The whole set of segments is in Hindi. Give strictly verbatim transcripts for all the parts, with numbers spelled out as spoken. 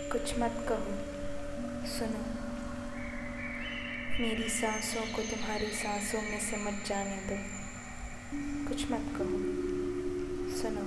कुछ मत कहो, सुनो। मेरी सांसों को तुम्हारी सांसों में सिमट जाने दो। कुछ मत कहो, सुनो।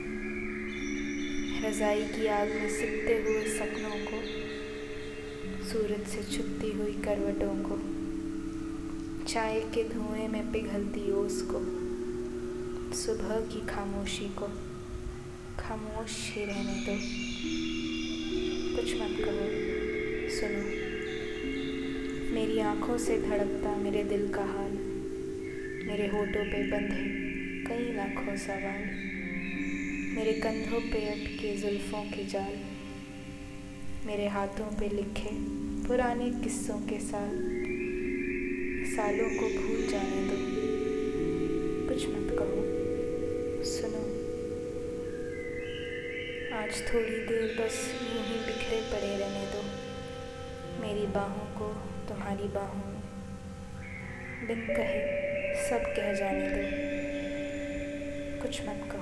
रज़ाई की आग में सिकते हुए सपनों को, सूरज से छुपती हुई करवटों को, चाय के धुएं में पिघलती ओस को, सुबह की खामोशी को खामोश ही रहने दो। कुछ मत कहो, सुनो। मेरी आँखों से धड़कता मेरे दिल का हाल, मेरे होठों पे बंधे कई लाखों सवाल, मेरे कंधों पे अटके जुल्फ़ों के जाल, मेरे हाथों पे लिखे पुराने किस्सों के साल, सालों को भूल जाने दो। कुछ मत कहो, सुनो। आज थोड़ी देर बस यूं ही बिखरे पड़े रहने दो, मेरी बाहों को तुम्हारी बाहों में, बिन कहे सब कह जाने दो। कुछ मत कहो।